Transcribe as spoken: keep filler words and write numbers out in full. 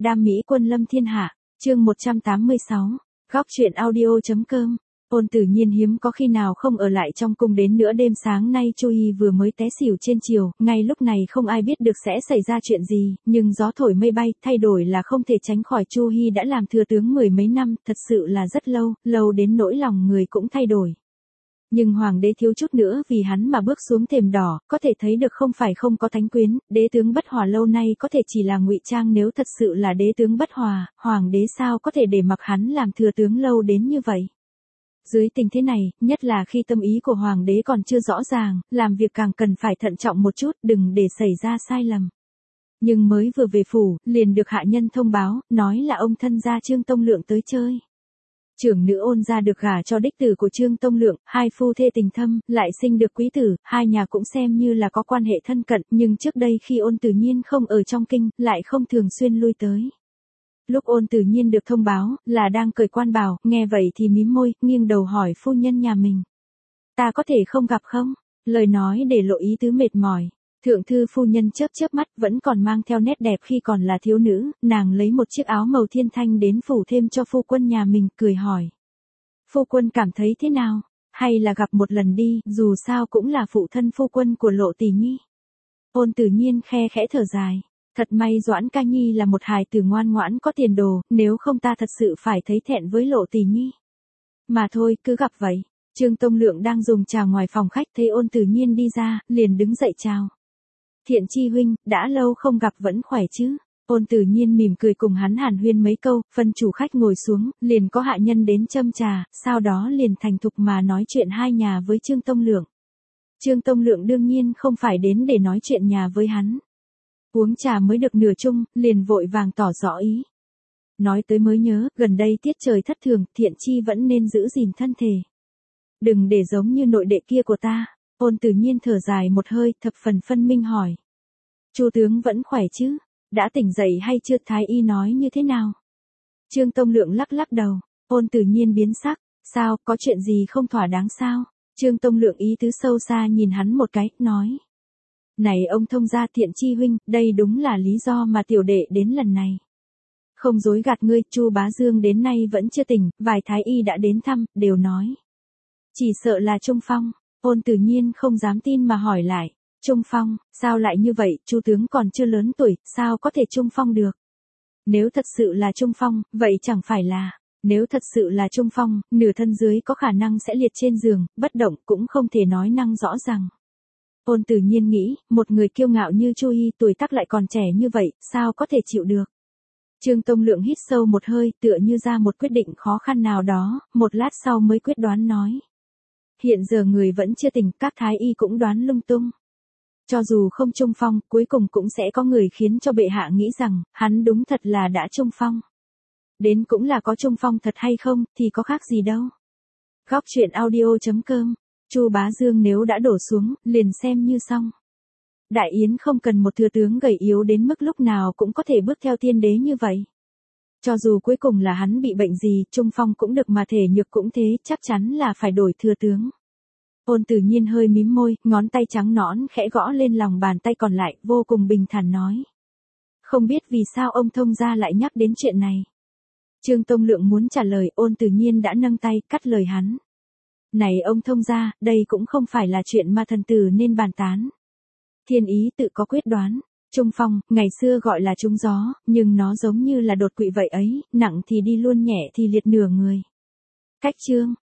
Đam mỹ quân lâm thiên hạ, chương một trăm tám mươi sáu, góc truyện audio.com. Ôn Tử Nhiên hiếm có khi nào không ở lại trong cung đến nửa đêm. Sáng nay Chu Hi vừa mới té xỉu trên chiều, ngay lúc này không ai biết được sẽ xảy ra chuyện gì, nhưng gió thổi mây bay, thay đổi là không thể tránh khỏi. Chu Hi đã làm thừa tướng mười mấy năm, thật sự là rất lâu, lâu đến nỗi lòng người cũng thay đổi. Nhưng hoàng đế thiếu chút nữa vì hắn mà bước xuống thềm đỏ, có thể thấy được không phải không có thánh quyến, đế tướng bất hòa lâu nay có thể chỉ là ngụy trang. Nếu thật sự là đế tướng bất hòa, hoàng đế sao có thể để mặc hắn làm thừa tướng lâu đến như vậy. Dưới tình thế này, nhất là khi tâm ý của hoàng đế còn chưa rõ ràng, làm việc càng cần phải thận trọng một chút, đừng để xảy ra sai lầm. Nhưng mới vừa về phủ, liền được hạ nhân thông báo, nói là ông thân gia Trương Tông Lượng tới chơi. Trưởng nữ Ôn gia được gả cho đích tử của Trương Tông Lượng, hai phu thê tình thâm, lại sinh được quý tử, hai nhà cũng xem như là có quan hệ thân cận, nhưng trước đây khi Ôn Tử Nhiên không ở trong kinh, lại không thường xuyên lui tới. Lúc Ôn Tử Nhiên được thông báo, là đang cởi quan bào, nghe vậy thì mím môi, nghiêng đầu hỏi phu nhân nhà mình. Ta có thể không gặp không? Lời nói để lộ ý tứ mệt mỏi. Thượng thư phu nhân chớp chớp mắt, vẫn còn mang theo nét đẹp khi còn là thiếu nữ, nàng lấy một chiếc áo màu thiên thanh đến phủ thêm cho phu quân nhà mình, cười hỏi. Phu quân cảm thấy thế nào? Hay là gặp một lần đi, dù sao cũng là phụ thân phu quân của Lộ Tỷ Nhi. Ôn Tử Nhiên khe khẽ thở dài. Thật may Doãn Ca Nhi là một hài tử ngoan ngoãn có tiền đồ, nếu không ta thật sự phải thấy thẹn với Lộ Tỷ Nhi. Mà thôi, cứ gặp vậy. Trương Tông Lượng đang dùng trà ngoài phòng khách, thấy Ôn Tử Nhiên đi ra, liền đứng dậy chào. Thiện Chi huynh, đã lâu không gặp, vẫn khỏe chứ? Ôn Tử Nhiên mỉm cười cùng hắn hàn huyên mấy câu, phân chủ khách ngồi xuống, liền có hạ nhân đến châm trà, sau đó liền thành thục mà nói chuyện hai nhà với Trương Tông Lượng. Trương Tông Lượng đương nhiên không phải đến để nói chuyện nhà với hắn. Uống trà mới được nửa chung, liền vội vàng tỏ rõ ý. Nói tới mới nhớ, gần đây tiết trời thất thường, Thiện Chi vẫn nên giữ gìn thân thể. Đừng để giống như nội đệ kia của ta. Ôn Tử Nhiên thở dài một hơi, thập phần phân minh hỏi. Chu tướng vẫn khỏe chứ? Đã tỉnh dậy hay chưa? Thái y nói như thế nào? Trương Tông Lượng lắc lắc đầu. Ôn Tử Nhiên biến sắc. Sao, có chuyện gì không thỏa đáng sao? Trương Tông Lượng ý tứ sâu xa nhìn hắn một cái, nói. Này ông thông gia Thiện Chi huynh, đây đúng là lý do mà tiểu đệ đến lần này. Không dối gạt ngươi, Chu Bá Dương đến nay vẫn chưa tỉnh, vài thái y đã đến thăm, đều nói. Chỉ sợ là trung phong. Ôn Tử Nhiên không dám tin mà hỏi lại. Trung phong, sao lại như vậy? Chu tướng còn chưa lớn tuổi, sao có thể trung phong được? Nếu thật sự là trung phong, vậy chẳng phải là. Nếu thật sự là trung phong, nửa thân dưới có khả năng sẽ liệt trên giường, bất động, cũng không thể nói năng rõ ràng. Ôn Tử Nhiên nghĩ, một người kiêu ngạo như Chu Hi, tuổi tác lại còn trẻ như vậy, sao có thể chịu được? Trương Tông Lượng hít sâu một hơi, tựa như ra một quyết định khó khăn nào đó, một lát sau mới quyết đoán nói. Hiện giờ người vẫn chưa tỉnh, các thái y cũng đoán lung tung. Cho dù không trung phong, cuối cùng cũng sẽ có người khiến cho bệ hạ nghĩ rằng, hắn đúng thật là đã trung phong. Đến cũng là có trung phong thật hay không, thì có khác gì đâu. Góc truyện audio.com. Chu Bá Dương nếu đã đổ xuống, liền xem như xong. Đại Yến không cần một thừa tướng gầy yếu đến mức lúc nào cũng có thể bước theo thiên đế như vậy. Cho dù cuối cùng là hắn bị bệnh gì, trung phong cũng được mà thể nhược cũng thế, chắc chắn là phải đổi thừa tướng. Ôn Tử Nhiên hơi mím môi, ngón tay trắng nõn khẽ gõ lên lòng bàn tay còn lại, vô cùng bình thản nói. Không biết vì sao ông thông gia lại nhắc đến chuyện này. Trương Tông Lượng muốn trả lời, Ôn Tử Nhiên đã nâng tay, cắt lời hắn. Này ông thông gia, đây cũng không phải là chuyện mà thần tử nên bàn tán. Thiên ý tự có quyết đoán. Trung phong, ngày xưa gọi là trúng gió, nhưng nó giống như là đột quỵ vậy ấy, nặng thì đi luôn, nhẹ thì liệt nửa người. Cách chương.